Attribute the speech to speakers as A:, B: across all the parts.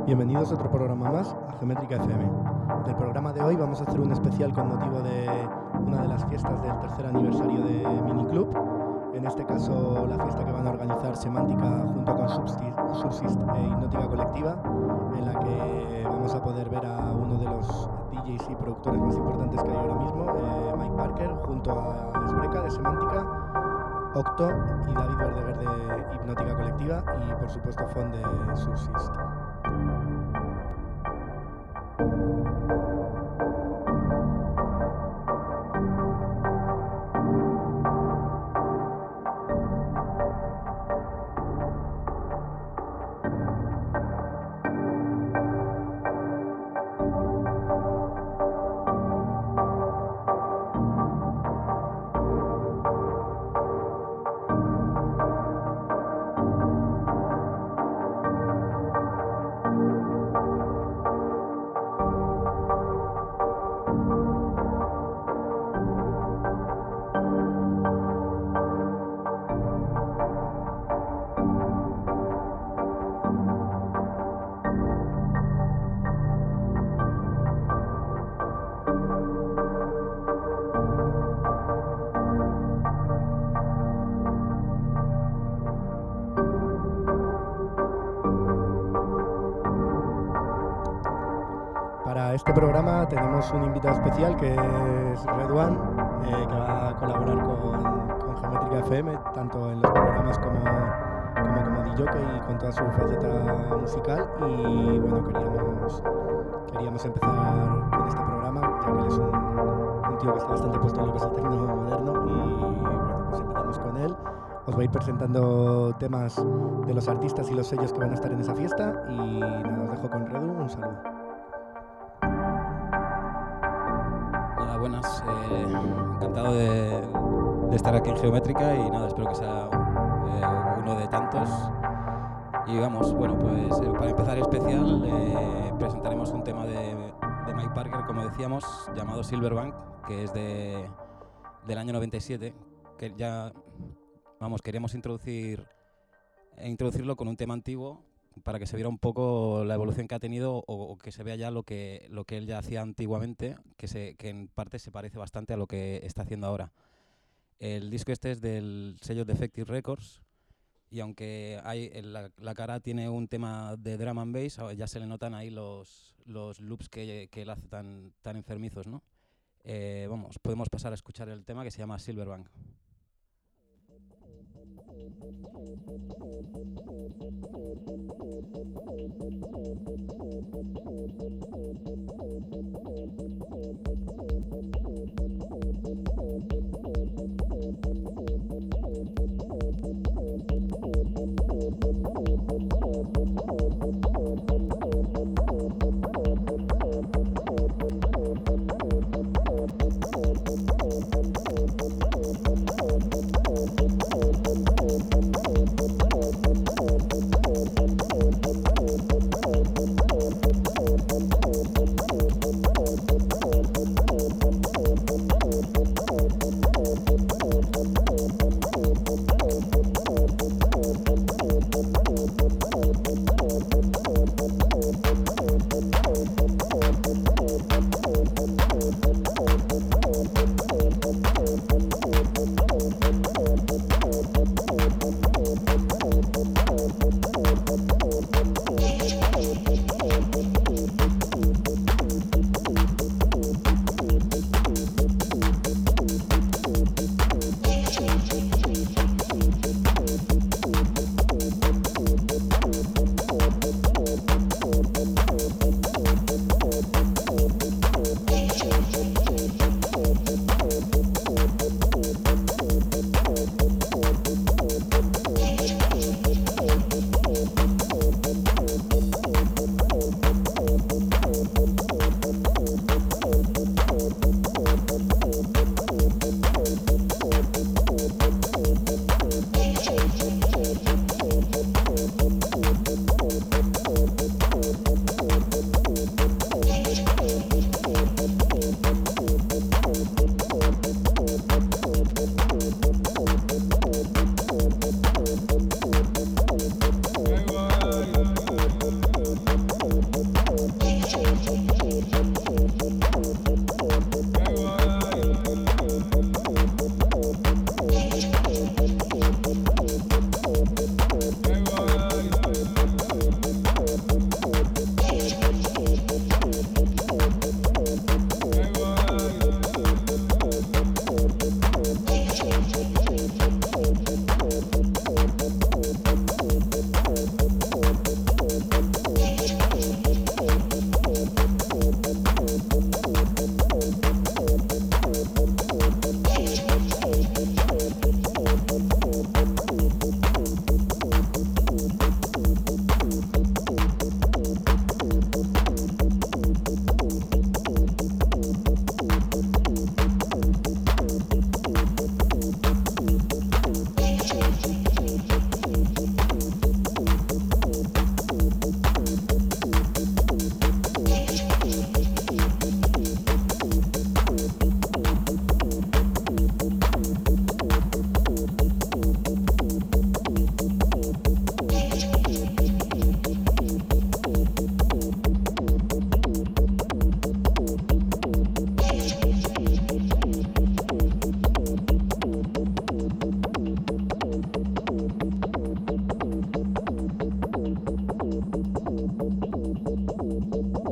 A: Bienvenidos a otro programa más a Geométrica FM. En el programa de hoy vamos a hacer un especial con motivo de una de las fiestas del tercer aniversario de Miniclub. En este caso, la fiesta que van a organizar Semántica junto con Subsist e Hipnótica Colectiva, en la que vamos a poder ver a uno de los DJs y productores más importantes que hay ahora mismo, Mike Parker, junto a Esbreca de Semántica, Octo y David Verdeguer de Hipnótica Colectiva y, por supuesto, Fon de Subsist. Para este programa tenemos un invitado especial que es Redwan, que va a colaborar con Geométrica FM, tanto en los programas como DJ y con toda su faceta musical. Y bueno, queríamos empezar con este programa, ya que él es un tío que está bastante puesto en lo que es el tecno moderno. Y bueno, pues empezamos con él. Os voy a ir presentando temas de los artistas y los sellos que van a estar en esa fiesta. Y nada, os dejo con Redu. Un saludo.
B: Buenas, encantado de estar aquí en Geométrica y nada, espero que sea uno de tantos. Y vamos, bueno, pues para empezar especial presentaremos un tema de Mike Parker, como decíamos, llamado Silverbank, que es del año 97, que ya, vamos, queríamos introducirlo con un tema antiguo para que se viera un poco la evolución que ha tenido o que se vea ya lo que él ya hacía antiguamente, que en parte se parece bastante a lo que está haciendo ahora. El disco este es del sello Defective Records y aunque la cara tiene un tema de drum and bass, ya se le notan ahí los loops que él hace tan enfermizos, ¿no? Vamos, podemos pasar a escuchar el tema que se llama Silverbank.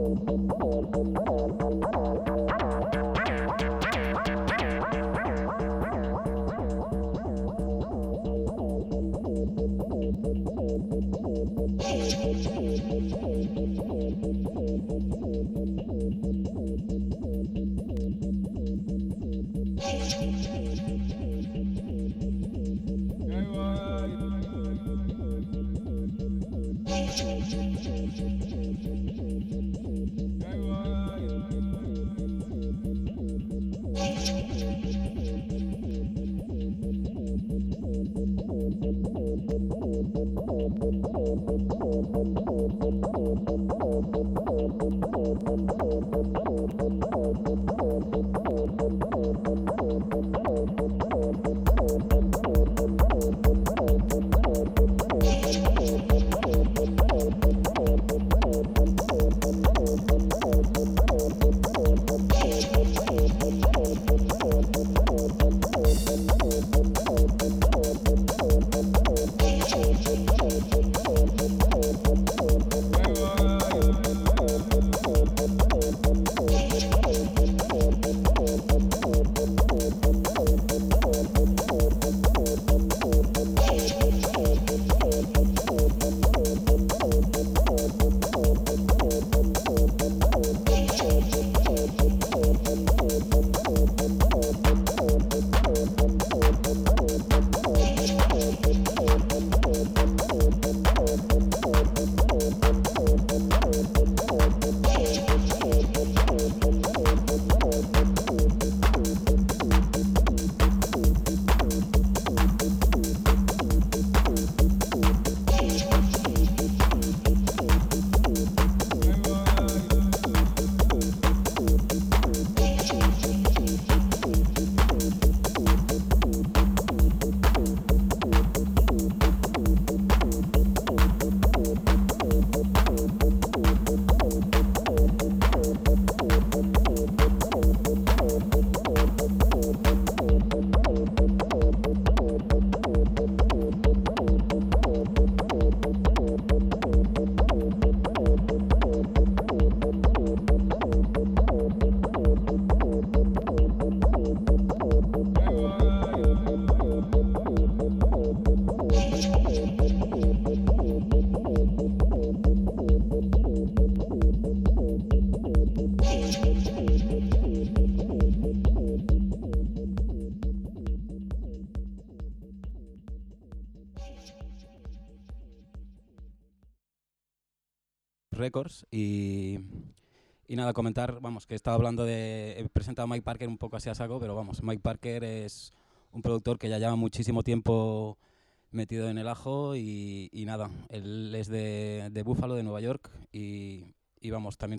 B: Records y nada, comentar, vamos, que he estado hablando he presentado a Mike Parker un poco así a saco, pero vamos, Mike Parker es un productor que ya lleva muchísimo tiempo metido en el ajo y nada, él es de Buffalo, de Nueva York y vamos, también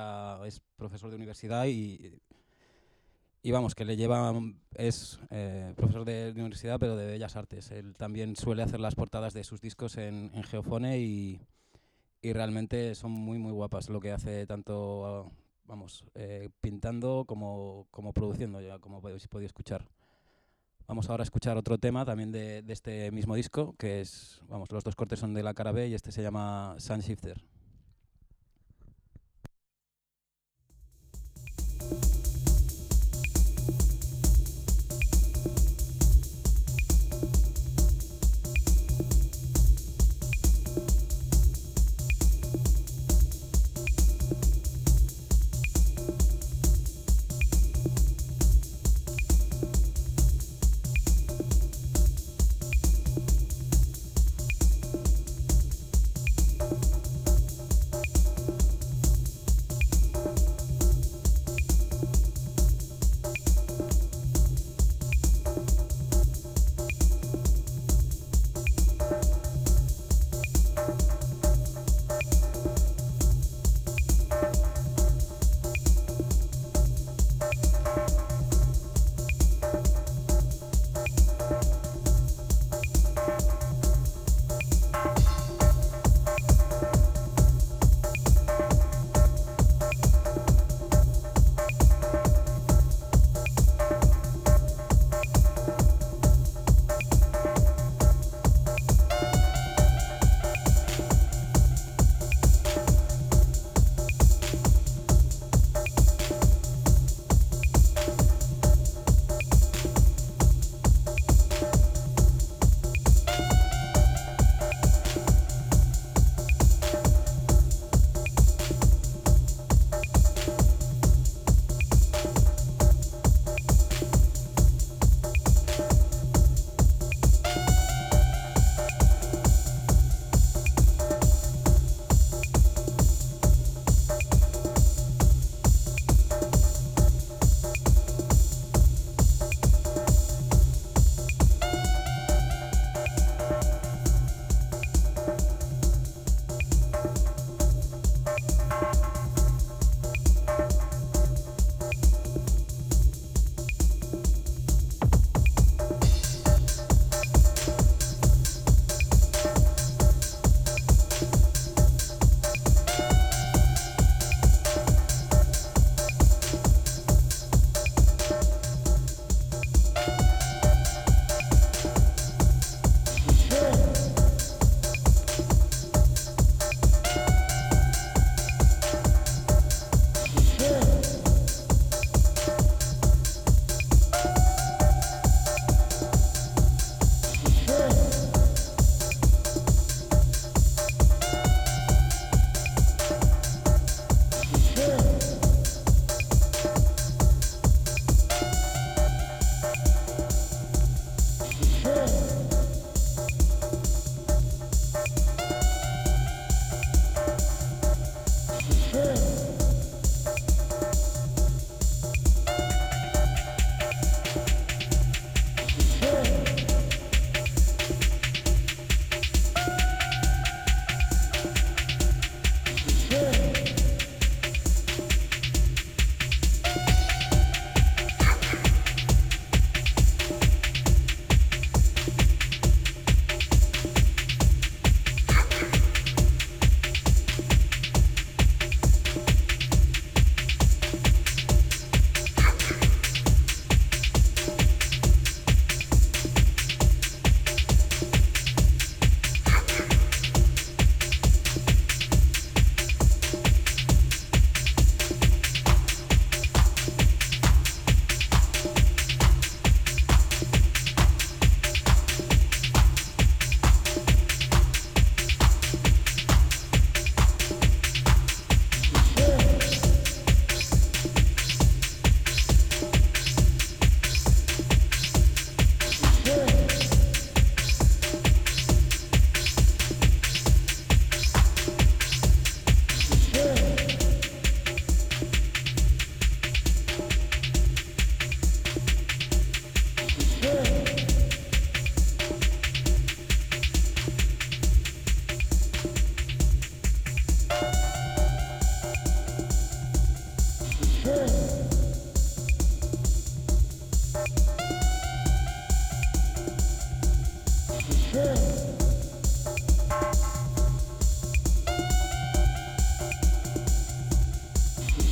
B: es profesor de universidad y vamos, que le lleva, es profesor de universidad pero de Bellas Artes. Él también suele hacer las portadas de sus discos en Geofone y realmente son muy muy guapas lo que hace, tanto pintando como produciendo, ya como habéis podido escuchar. Vamos ahora a escuchar otro tema también de este mismo disco, que es, vamos, los dos cortes son de la cara B y este se llama Sunshifter.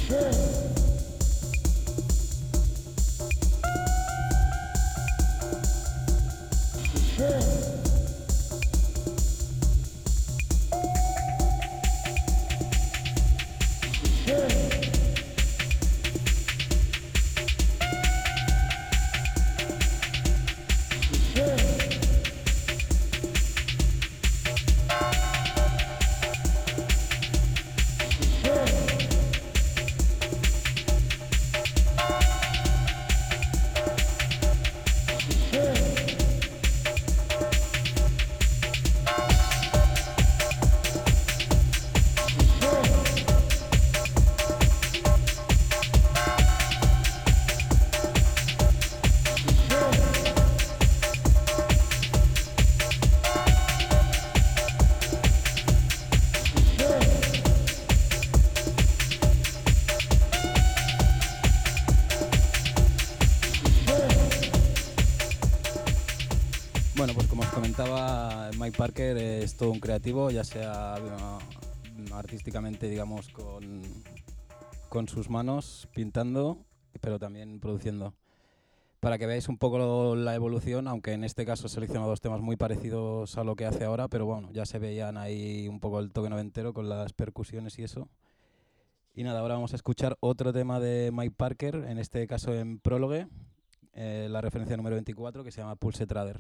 B: Bueno, pues como os comentaba, Mike Parker es todo un creativo, ya sea artísticamente, digamos, con sus manos, pintando, pero también produciendo. Para que veáis un poco la evolución, aunque en este caso he seleccionado dos temas muy parecidos a lo que hace ahora, pero bueno, ya se veían ahí un poco el toque noventero con las percusiones y eso. Y nada, ahora vamos a escuchar otro tema de Mike Parker, en este caso en Prólogue, la referencia número 24, que se llama Pulse Trader.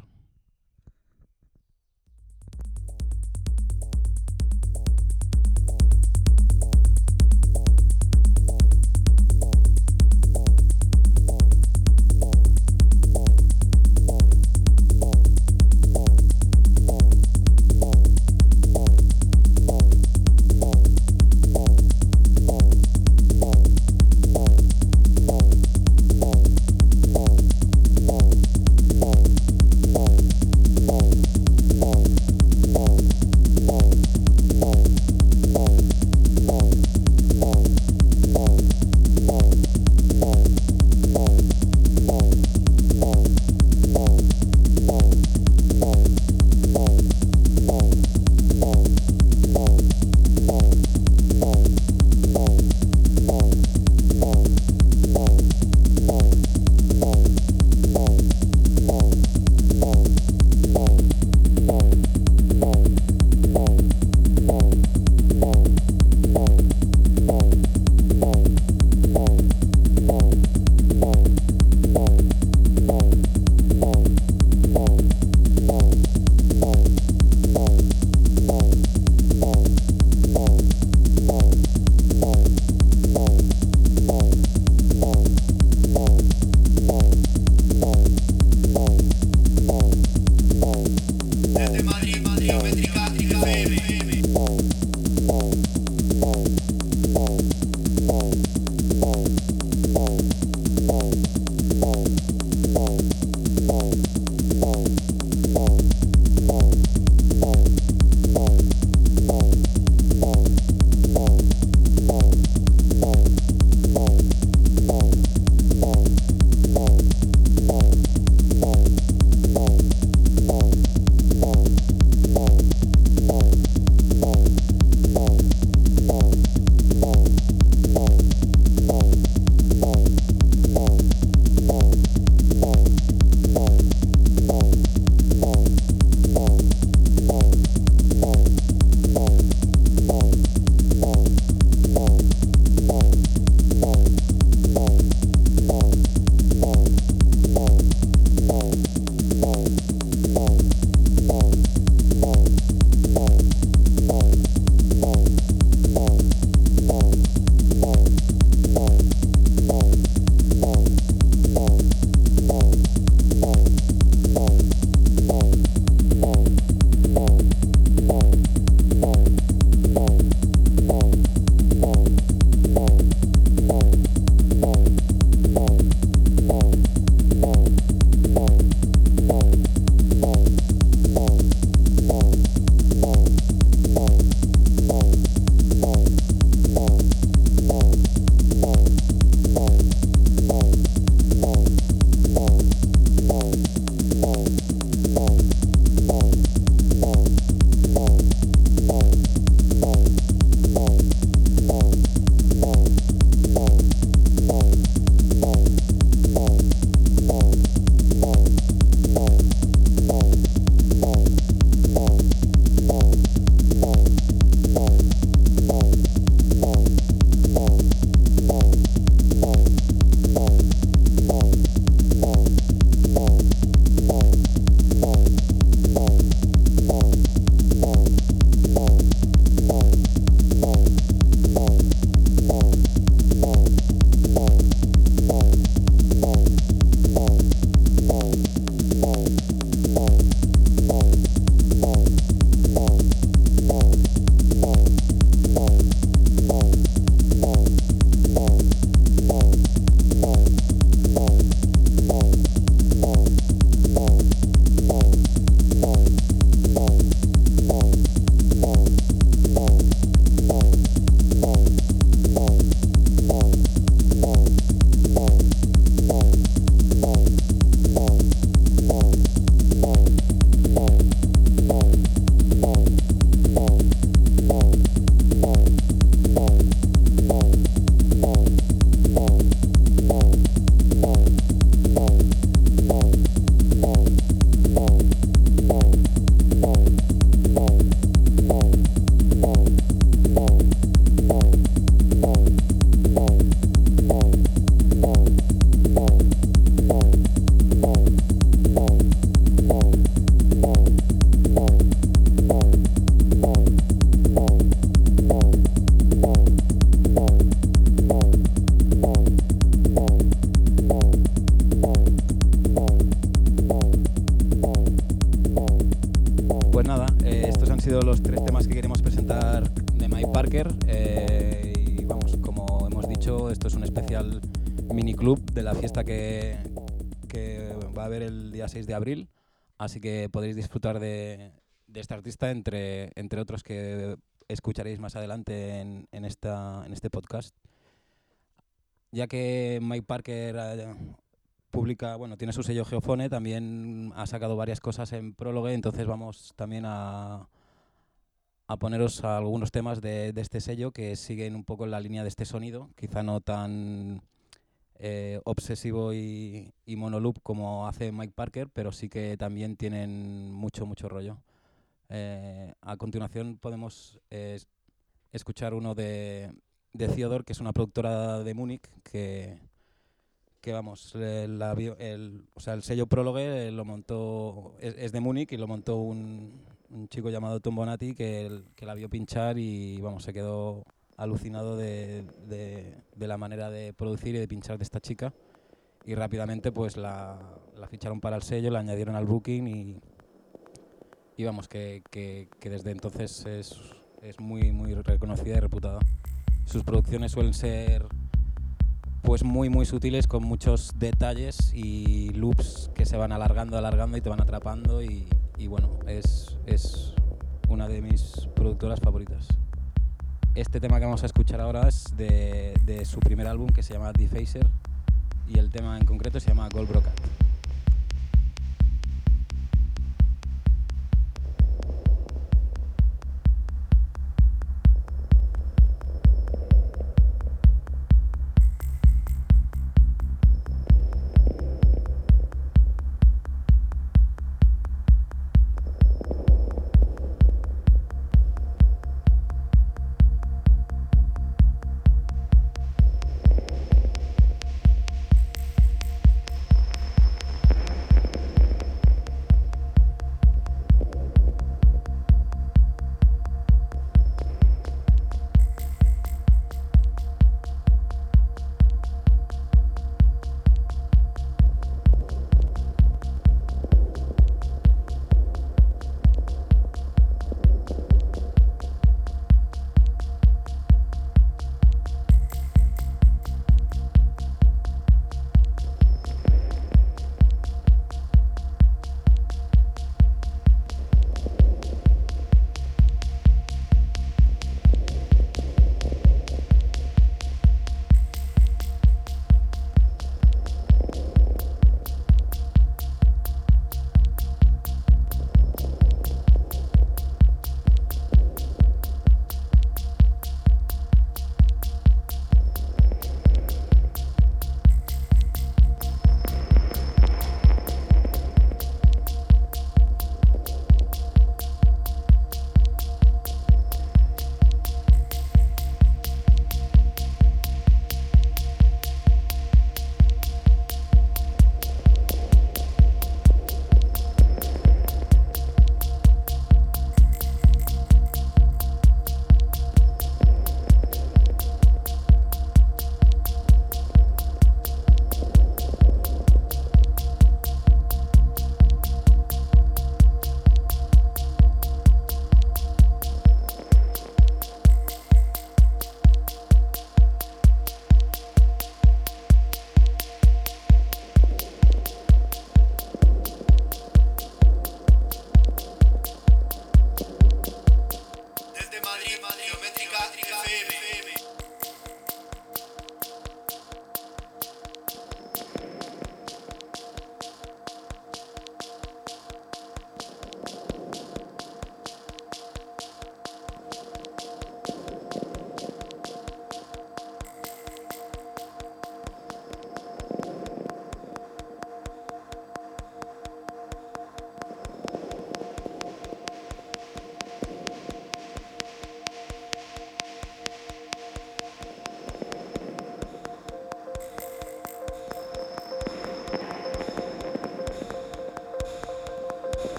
B: dicho, esto es un especial mini club de la fiesta que va a haber el día 6 de abril, así que podréis disfrutar de este artista entre otros que escucharéis más adelante en este podcast. Ya que Mike Parker publica, bueno, tiene su sello Geofone, también ha sacado varias cosas en Prólogue, entonces vamos también a poneros algunos temas de este sello que siguen un poco en la línea de este sonido, quizá no tan obsesivo y monoloop como hace Mike Parker, pero sí que también tienen mucho rollo. A continuación podemos escuchar uno de Theodore, que es una productora de Múnich que vamos, el sello Prólogue lo montó, es de Múnich y lo montó un chico llamado Tom Bonatti que la vio pinchar y vamos, se quedó alucinado de la manera de producir y de pinchar de esta chica, y rápidamente pues la ficharon para el sello, la añadieron al booking y vamos, que desde entonces es muy reconocida y reputada. Sus producciones suelen ser pues muy sutiles, con muchos detalles y loops que se van alargando y te van atrapando y bueno, es una de mis productoras favoritas. Este tema que vamos a escuchar ahora es de su primer álbum, que se llama Defacer, y el tema en concreto se llama Gold Brocat.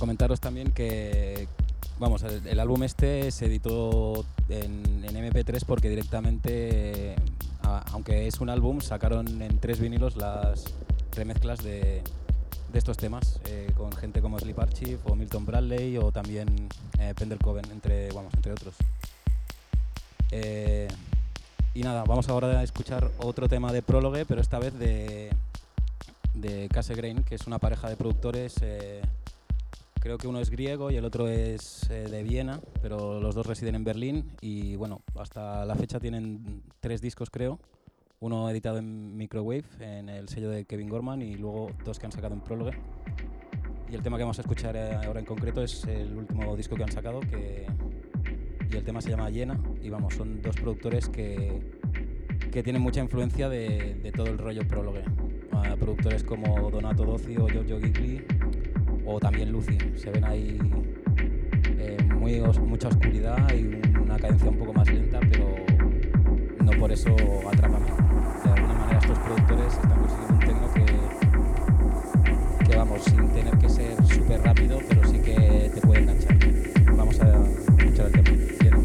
B: comentaros también que, vamos, el álbum este se editó en MP3 porque directamente, aunque es un álbum, sacaron en 3 vinilos las remezclas de estos temas, con gente como Sleep Archive o Milton Bradley o también Pendelcoven, entre otros. Y nada, vamos ahora a escuchar otro tema de Prólogue, pero esta vez de Cassegrain, que es una pareja de productores. Creo que uno es griego y el otro es de Viena, pero los dos residen en Berlín y bueno, hasta la fecha tienen 3 discos, creo. Uno editado en Microwave, en el sello de Kevin Gorman, y luego 2 que han sacado en Prólogue. Y el tema que vamos a escuchar ahora en concreto es el último disco que han sacado, y el tema se llama Llena, y vamos, son 2 productores que tienen mucha influencia de todo el rollo Prólogue. Productores como Donato Dozzi o Giorgio Gigli, o también Lucy. Se ven ahí mucha oscuridad y una cadencia un poco más lenta, pero no por eso atrapan. De alguna manera estos productores están consiguiendo un techno que vamos, sin tener que ser súper rápido, pero sí que te puede enganchar. Vamos a escuchar el tema. Llena.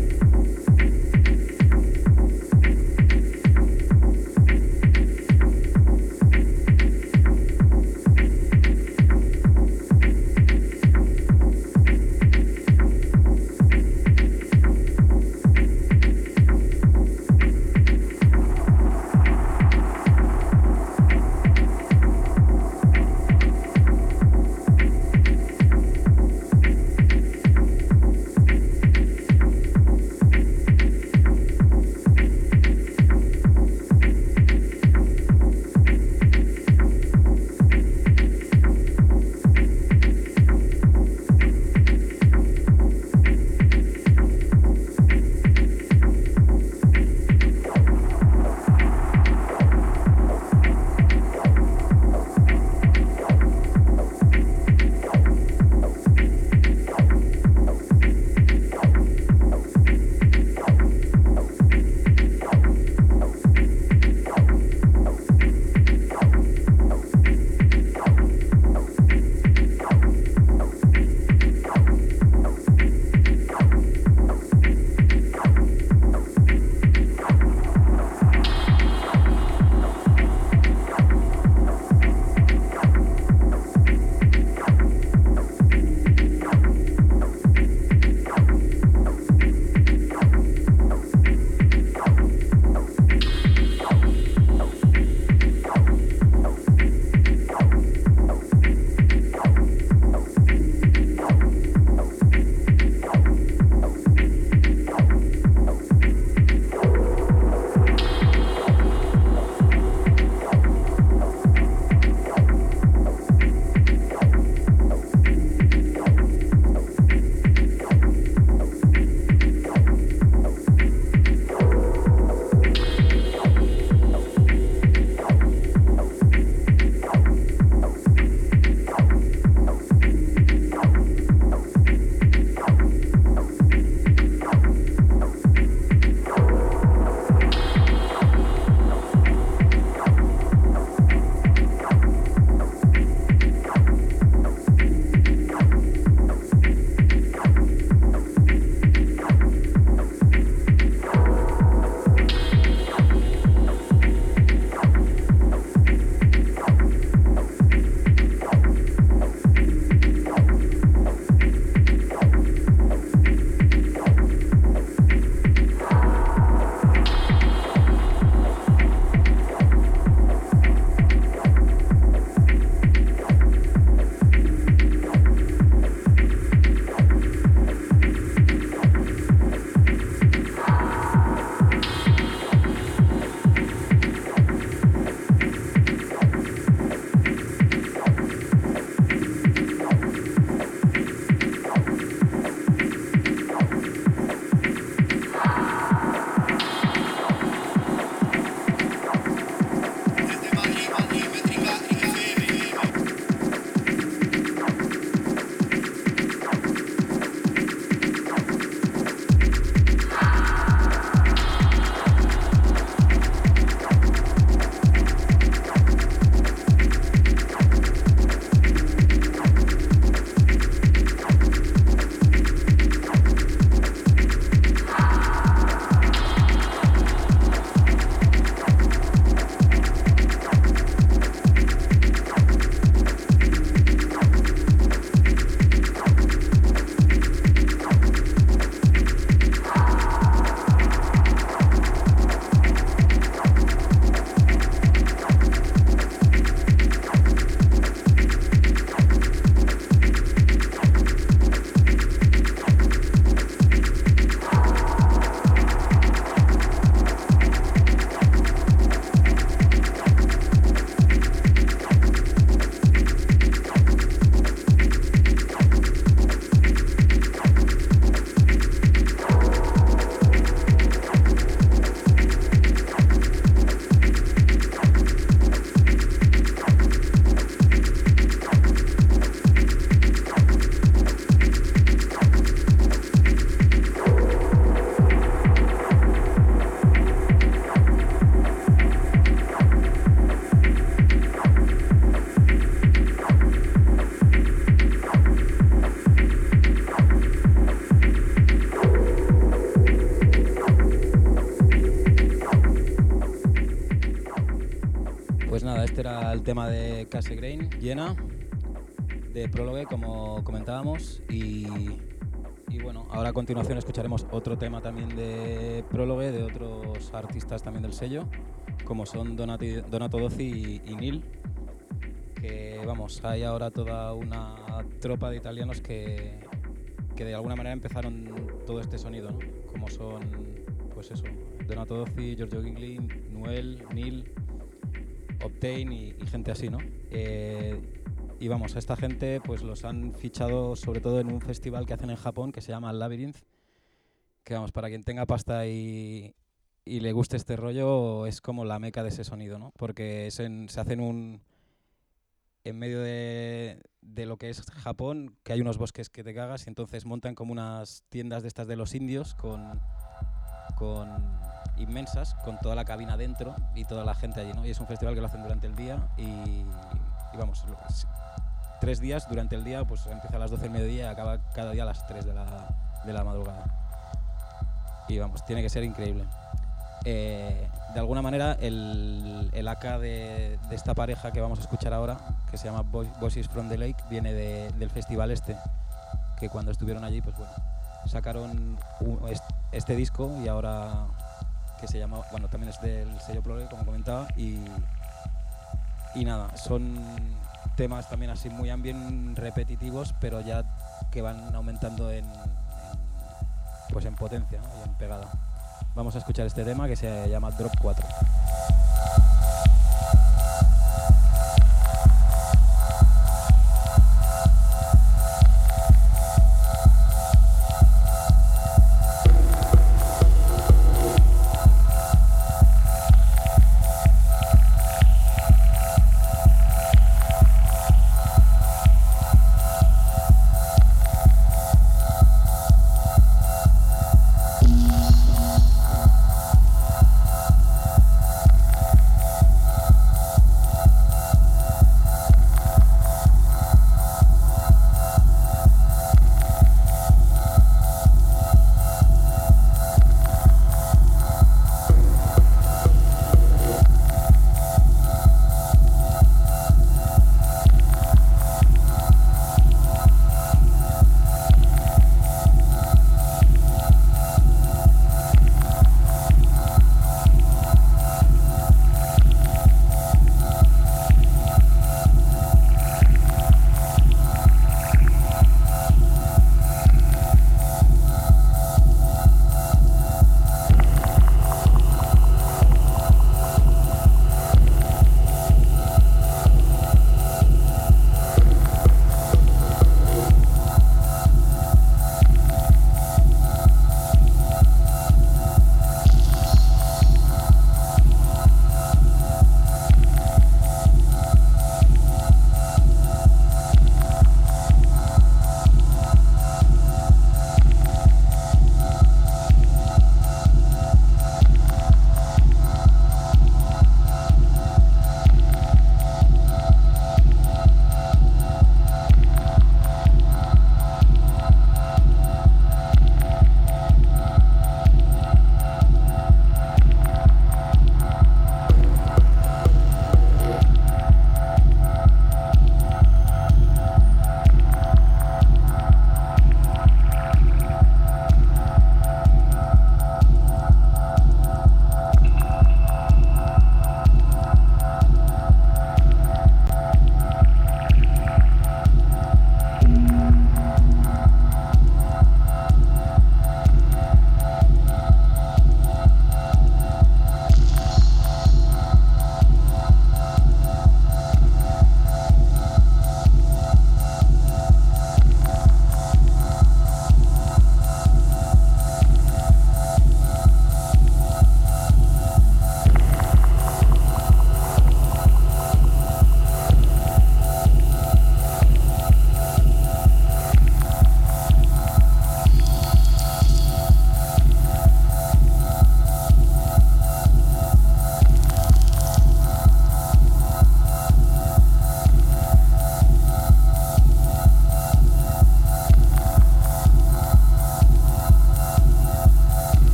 B: nada, este era el tema de Case Grain, Llena, de Prólogue, como comentábamos, y bueno, ahora a continuación escucharemos otro tema también de Prólogue, de otros artistas también del sello, como son Donato Dozzi y Neil, que vamos, hay ahora toda una tropa de italianos que de alguna manera empezaron todo este sonido, ¿no? Como son, pues eso, Donato Dozzi, Giorgio Gigli, Noel, Neil, Obtain y gente así, ¿no? Y vamos, a esta gente pues los han fichado sobre todo en un festival que hacen en Japón que se llama Labyrinth, que vamos, para quien tenga pasta y le guste este rollo es como la meca de ese sonido, ¿no? Porque se hacen en medio de lo que es Japón, que hay unos bosques que te cagas, y entonces montan como unas tiendas de estas de los indios con inmensas, con toda la cabina dentro y toda la gente allí, ¿no? Y es un festival que lo hacen durante el día y vamos, 3 días durante el día, pues empieza a las 12 del mediodía y acaba cada día a las 3 de la madrugada. Y vamos, tiene que ser increíble. De alguna manera, el AK de esta pareja que vamos a escuchar ahora, que se llama Voices from the Lake, viene del festival que cuando estuvieron allí, pues bueno, sacaron este disco y ahora que se llama, bueno, también es del sello Prólogue, como comentaba, y nada, son temas también así muy ambient repetitivos, pero ya que van aumentando en potencia, ¿no? Y en pegada. Vamos a escuchar este tema que se llama Drop 4.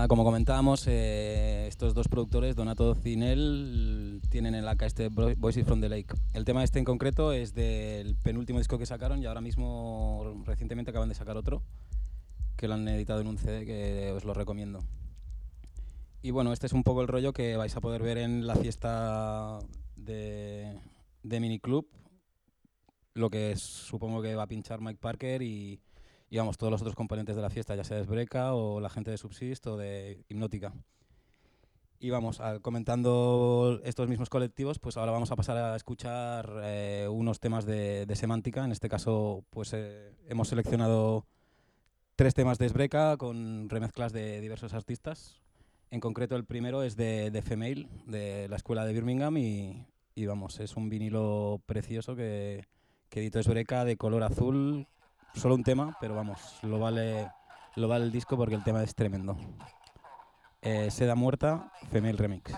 B: nada, como comentábamos, estos dos productores, Donato Cinel, tienen en la AK este Voices from the Lake. El tema este en concreto es del penúltimo disco que sacaron y ahora mismo recientemente acaban de sacar otro que lo han editado en un CD que os lo recomiendo. Y bueno, este es un poco el rollo que vais a poder ver en la fiesta de Miniclub, lo que supongo que va a pinchar Mike Parker y vamos, todos los otros componentes de la fiesta, ya sea de Sbreca o la gente de Subsist o de Hipnótica. Y vamos, comentando estos mismos colectivos, pues ahora vamos a pasar a escuchar unos temas de Semántica. En este caso, pues hemos seleccionado 3 temas de Sbreca con remezclas de diversos artistas. En concreto, el primero es de Female, de la escuela de Birmingham, y vamos, es un vinilo precioso que editó Sbreca de color azul. Solo un tema, pero vamos, lo vale el disco porque el tema es tremendo. Seda Muerta, Female Remix.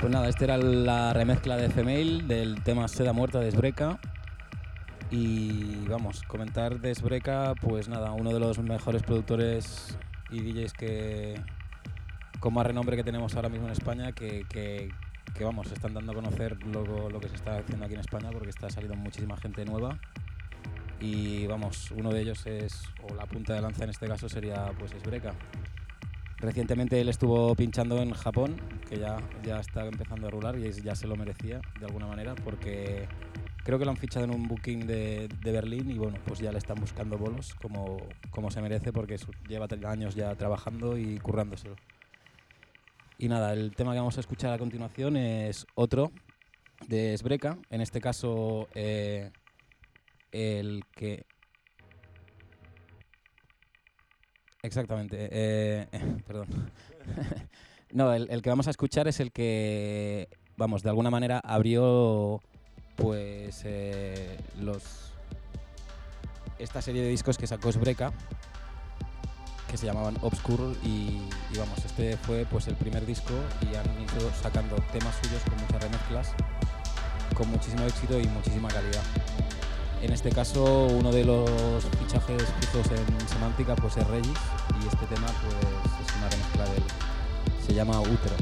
B: Pues nada, esta era la remezcla de Female del tema Seda Muerta de Sbreka. Y vamos, comentar de Sbreka, pues nada, uno de los mejores productores y DJs con más renombre que tenemos ahora mismo en España, que vamos, se están dando a conocer lo que se está haciendo aquí en España, porque está saliendo muchísima gente nueva. Y vamos, uno de ellos o la punta de lanza en este caso sería pues Sbreka. Recientemente él estuvo pinchando en Japón, que ya está empezando a rular y ya se lo merecía de alguna manera, porque creo que lo han fichado en un booking de Berlín y bueno, pues ya le están buscando bolos como se merece, porque lleva años ya trabajando y currándoselo. Y nada, el tema que vamos a escuchar a continuación es otro de Sbreka, en este caso el que... Exactamente, perdón. No, el que vamos a escuchar es el que, vamos, de alguna manera abrió pues esta serie de discos que sacó Sbreka, que se llamaban Obscure y vamos, este fue pues el primer disco y han ido sacando temas suyos con muchas remezclas, con muchísimo éxito y muchísima calidad. En este caso, uno de los fichajes fijos en Semántica pues es Regis y este tema pues es una remezcla de él. Se llama Útero.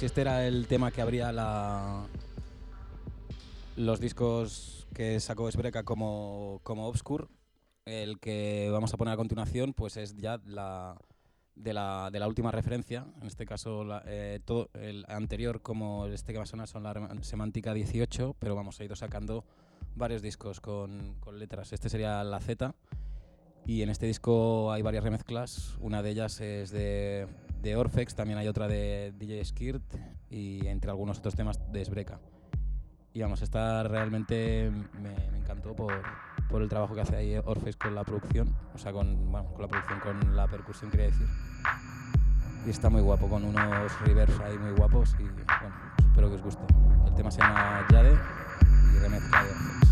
B: este era el tema que abría los discos que sacó Sbreka como Obscure. El que vamos a poner a continuación pues es ya de la última referencia. En este caso todo el anterior como este que va a sonar son la Semántica 18, pero vamos, he ido sacando varios discos con letras. Este sería la Z, y en este disco hay varias remezclas. Una de ellas es de Orfex, también hay otra de DJ Skirt y entre algunos otros temas de Sbreka. Y vamos, esta realmente me encantó por el trabajo que hace ahí Orfex con la producción, o sea, con la producción, con la percusión, quería decir. Y está muy guapo, con unos reverbs ahí muy guapos, y bueno, espero que os guste. El tema se llama Jade y remezcla de Orfex.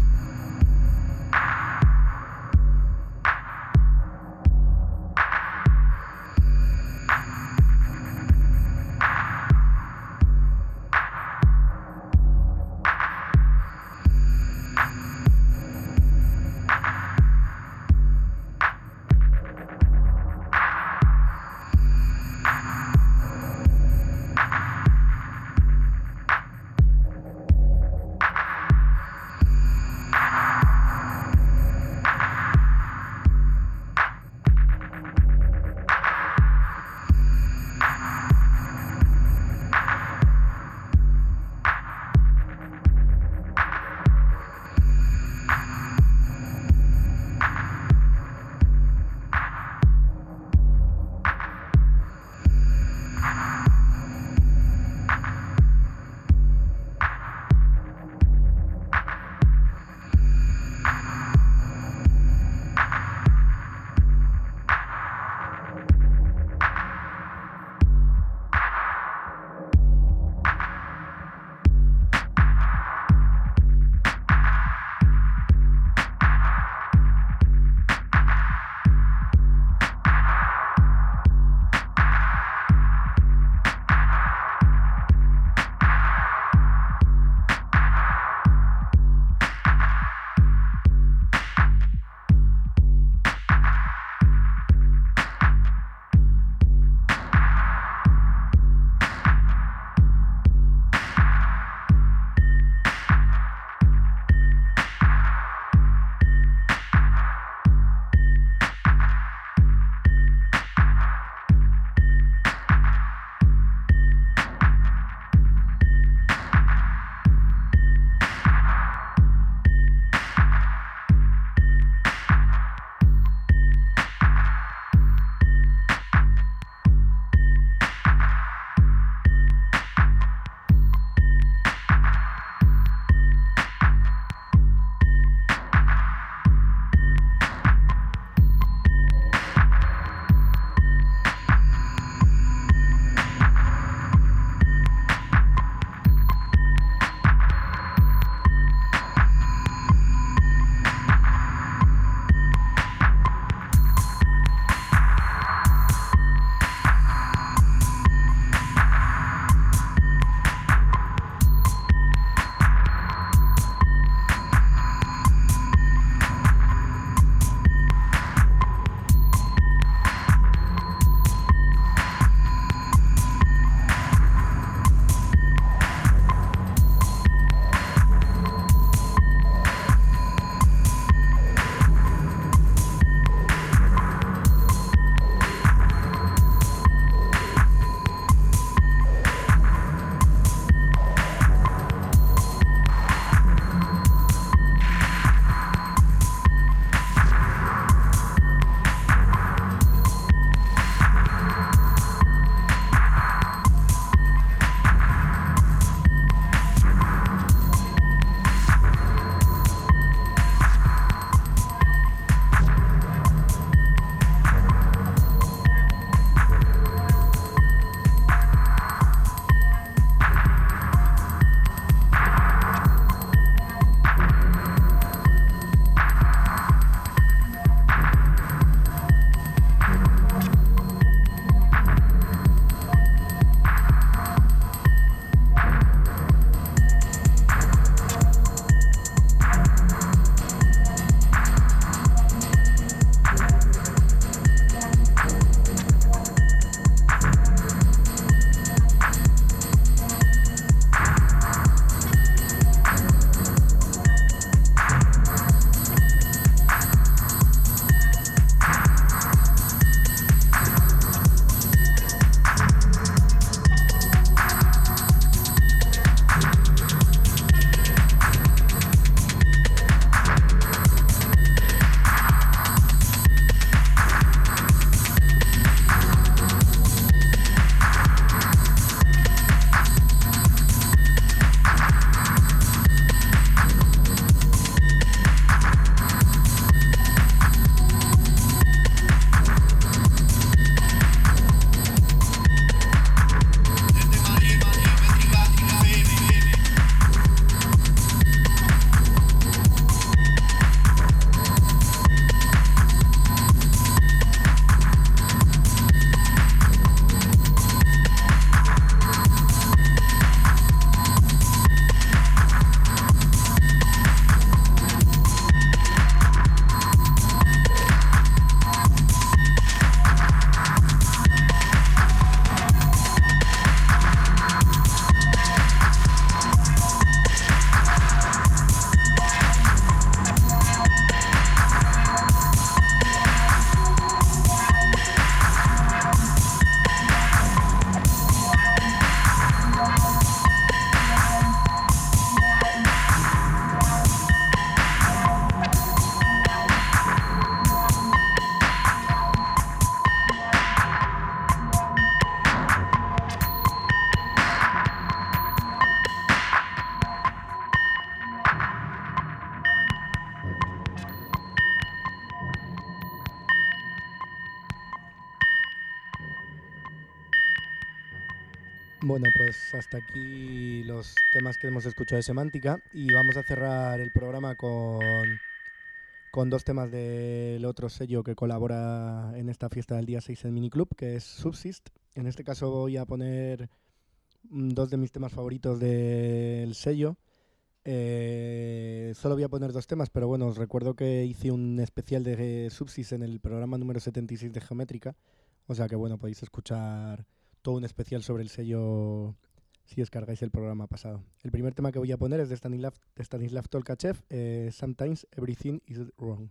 A: Bueno, pues hasta aquí los temas que hemos escuchado de Semántica y vamos a cerrar el programa con dos temas del otro sello que colabora en esta fiesta del día 6 en Miniclub, que es Subsist. En este caso voy a poner dos de mis temas favoritos del sello. Solo voy a poner dos temas, pero bueno, os recuerdo que hice un especial de Subsist en el programa número 76 de Geométrica, o sea que bueno, podéis escuchar todo un especial sobre el sello si descargáis el programa pasado. El primer tema que voy a poner es de Stanislav Tolkachev, Sometimes Everything is Wrong.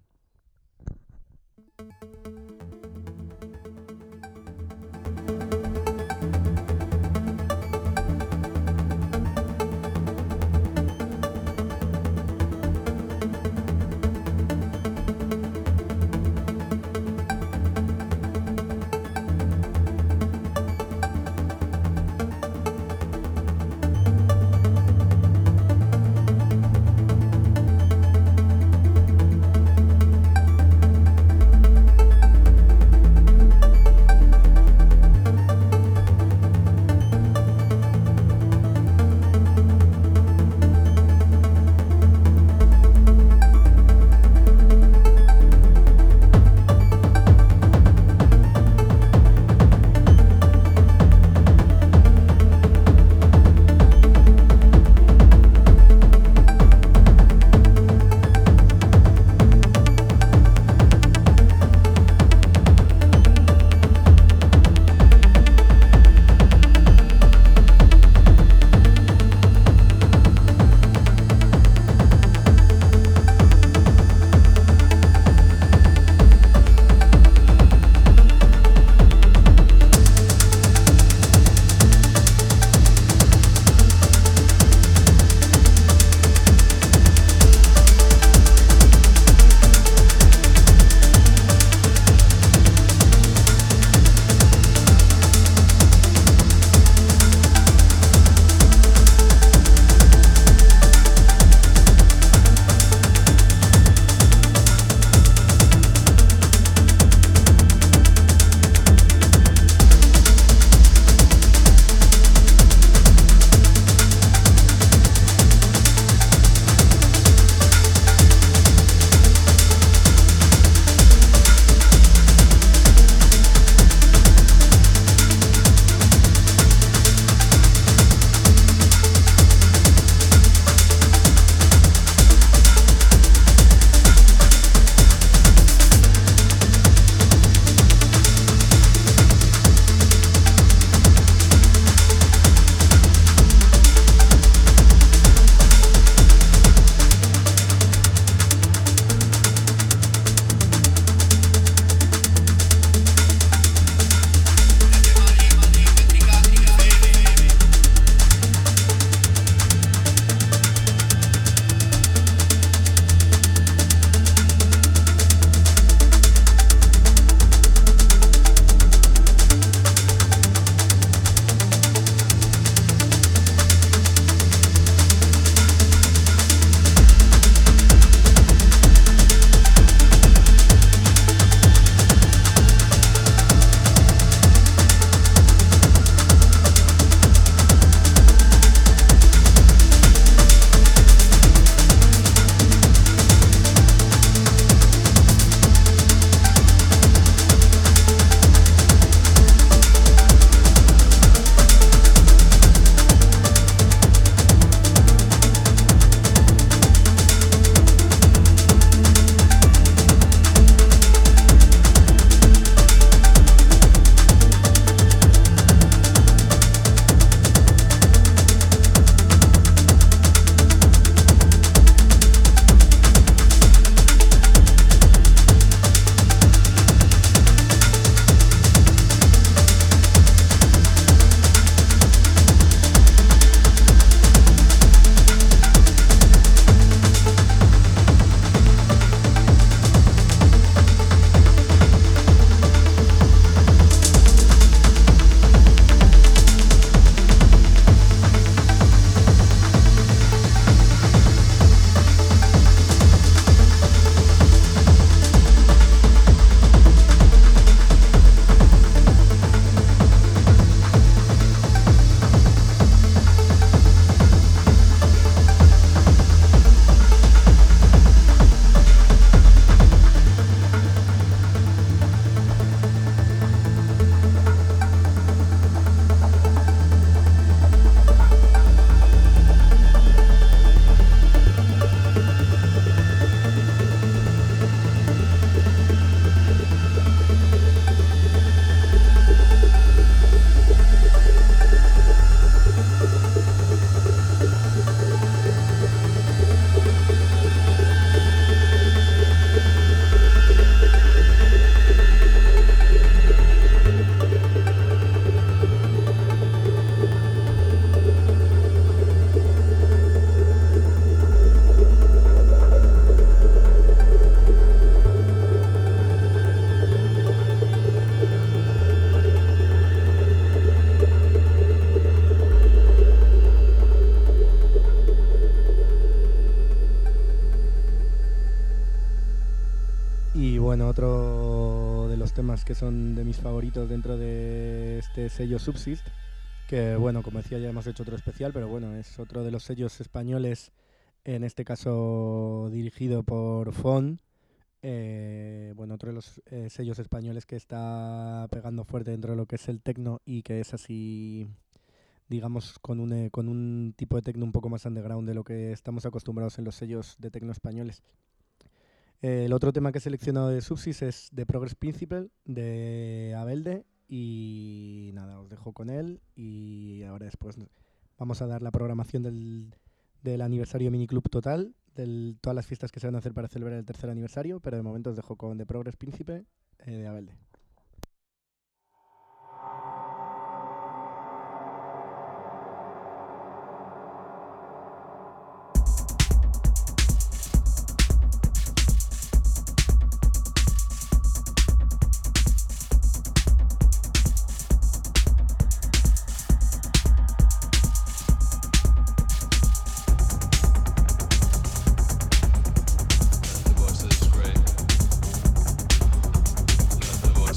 A: bueno, otro de los temas que son de mis favoritos dentro de este sello Subsist, que bueno, como decía, ya hemos hecho otro especial, pero bueno, es otro de los sellos españoles, en este caso dirigido por Fon. Bueno, otro de los sellos españoles que está pegando fuerte dentro de lo que es el techno y que es así, digamos, con un tipo de techno un poco más underground de lo que estamos acostumbrados en los sellos de techno españoles. El otro tema que he seleccionado de Subsist es The Progress Principle de Abelde, y nada, os dejo con él y ahora después vamos a dar la programación del aniversario Miniclub Total, de todas las fiestas que se van a hacer para celebrar el 3er aniversario, pero de momento os dejo con The Progress Principle de Abelde.
C: The voice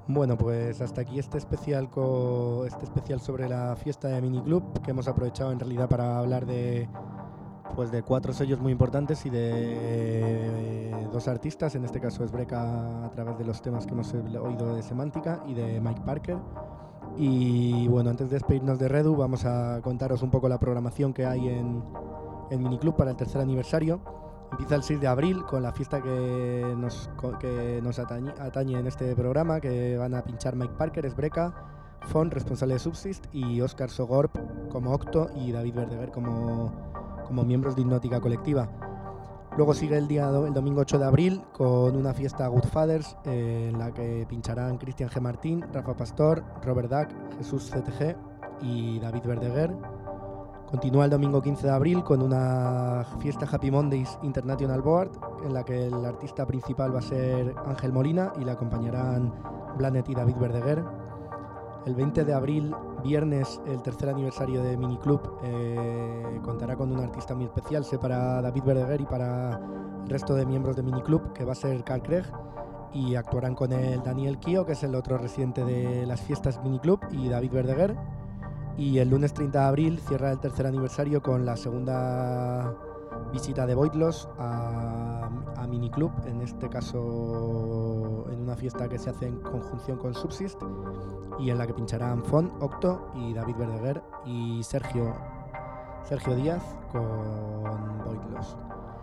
A: Bueno, pues hasta aquí este especial sobre la fiesta de Miniclub, que hemos aprovechado en realidad para hablar de 4 sellos muy importantes y de 2 artistas. En este caso es Breca, a través de los temas que hemos oído de Semántica, y de Mike Parker. Y bueno, antes de despedirnos de Redu, vamos a contaros un poco la programación que hay en Miniclub para el 3er aniversario. Empieza el 6 de abril con la fiesta que nos atañe en este programa, que van a pinchar Mike Parker, es Breca, Fon, responsable de Subsist, y Óscar Sogorb como Octo, y David Verdeguer como miembros de Hipnótica Colectiva. Luego sigue el domingo 8 de abril con una fiesta Good Fathers, en la que pincharán Cristian G. Martín, Rafa Pastor, Robert Duck, Jesús CTG y David Verdeguer. Continúa el domingo 15 de abril con una fiesta Happy Mondays International Board, en la que el artista principal va a ser Ángel Molina y le acompañarán Blanet y David Verdeguer. El 20 de abril, viernes, el 3er aniversario de Miniclub, contará con un artista muy especial, para David Verdeguer y para el resto de miembros de Miniclub, que va a ser Carl Craig, y actuarán con él Daniel Kio, que es el otro residente de las fiestas Miniclub, y David Verdeguer. Y el lunes 30 de abril cierra el 3er aniversario con la segunda visita de Void Loss a Miniclub, en este caso en una fiesta que se hace en conjunción con Subsist, y en la que pincharán Fon, Octo y David Verdeguer y Sergio Díaz con Void Loss.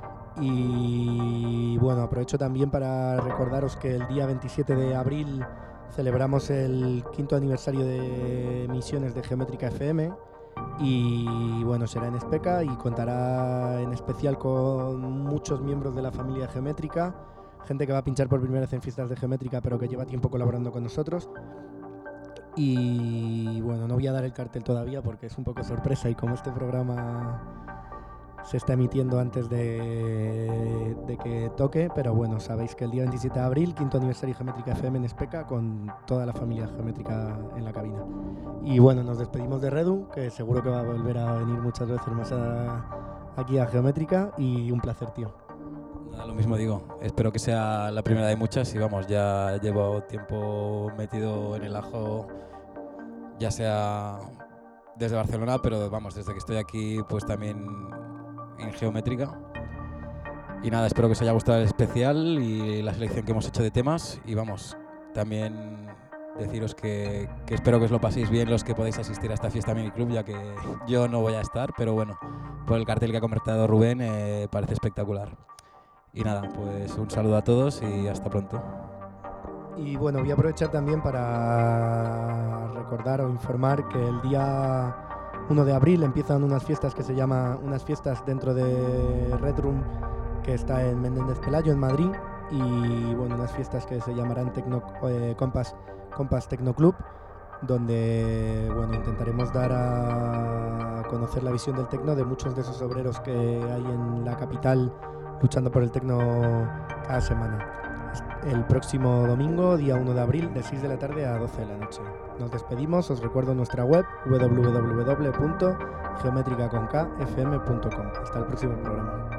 A: Y bueno, aprovecho también para recordaros que el día 27 de abril celebramos el 5º aniversario de emisiones de Geométrica FM, y bueno, será en Especa y contará en especial con muchos miembros de la familia Geométrica, gente que va a pinchar por primera vez en fiestas de Geométrica pero que lleva tiempo colaborando con nosotros. Y bueno, no voy a dar el cartel todavía porque es un poco sorpresa, y como este programa se está emitiendo antes de que toque, pero bueno, sabéis que el día 27 de abril, 5º aniversario Geométrica FM en Especa, con toda la familia Geométrica en la cabina. Y bueno, nos despedimos de Redu, que seguro que va a volver a venir muchas veces más aquí a Geométrica, y un placer, tío.
B: Nada, lo mismo digo, espero que sea la primera de muchas, y vamos, ya llevo tiempo metido en el ajo, ya sea desde Barcelona, pero vamos, desde que estoy aquí pues también en Geométrica. Y nada, espero que os haya gustado el especial y la selección que hemos hecho de temas, y vamos, también deciros que espero que os lo paséis bien los que podéis asistir a esta fiesta Miniclub, ya que yo no voy a estar, pero bueno, por el cartel que ha comentado Rubén, parece espectacular. Y nada, pues un saludo a todos y hasta pronto.
A: Y bueno, voy a aprovechar también para recordar o informar que el día 1 de abril empiezan unas fiestas dentro de Red Room, que está en Menéndez Pelayo, en Madrid, y bueno, unas fiestas que se llamarán Compass Techno Club, donde bueno, intentaremos dar a conocer la visión del techno de muchos de esos obreros que hay en la capital luchando por el techno cada semana. El próximo domingo, día 1 de abril, de 6 de la tarde a 12 de la noche. Nos despedimos, os recuerdo nuestra web www.geometricaconk.fm.com. Hasta el próximo programa.